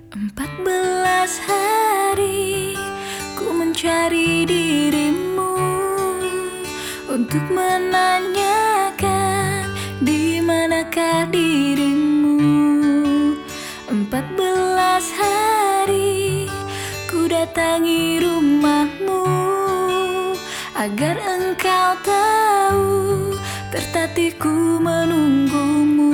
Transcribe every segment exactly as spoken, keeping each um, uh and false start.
Empat belas hari ku mencari dirimu untuk menanyakan di manakah dirimu. Empat belas hari ku datangi rumahmu agar engkau tahu tertatihku menunggumu.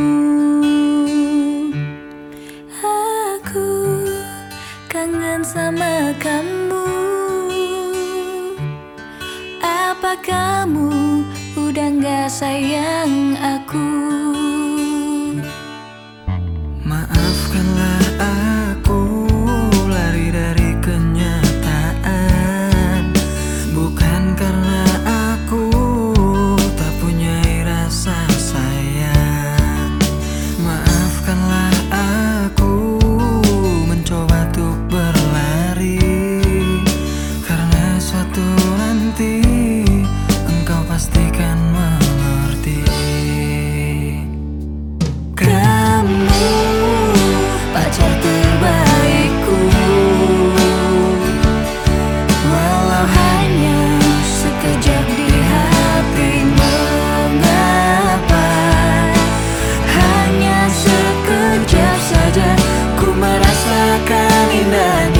Kangen sama kamu. Apa kamu udah gak sayang aku? Maafkanlah aku lari dari kenyataan, bukan karena aku tak punya rasa sayang. Maafkanlah aku mencoba untuk berlari, karena suatu nanti engkau pastikan mengerti. Kamu pacar terbaikku, walau hanya sekejap di hati. Mengapa hanya sekejap saja ku merasakan indahnya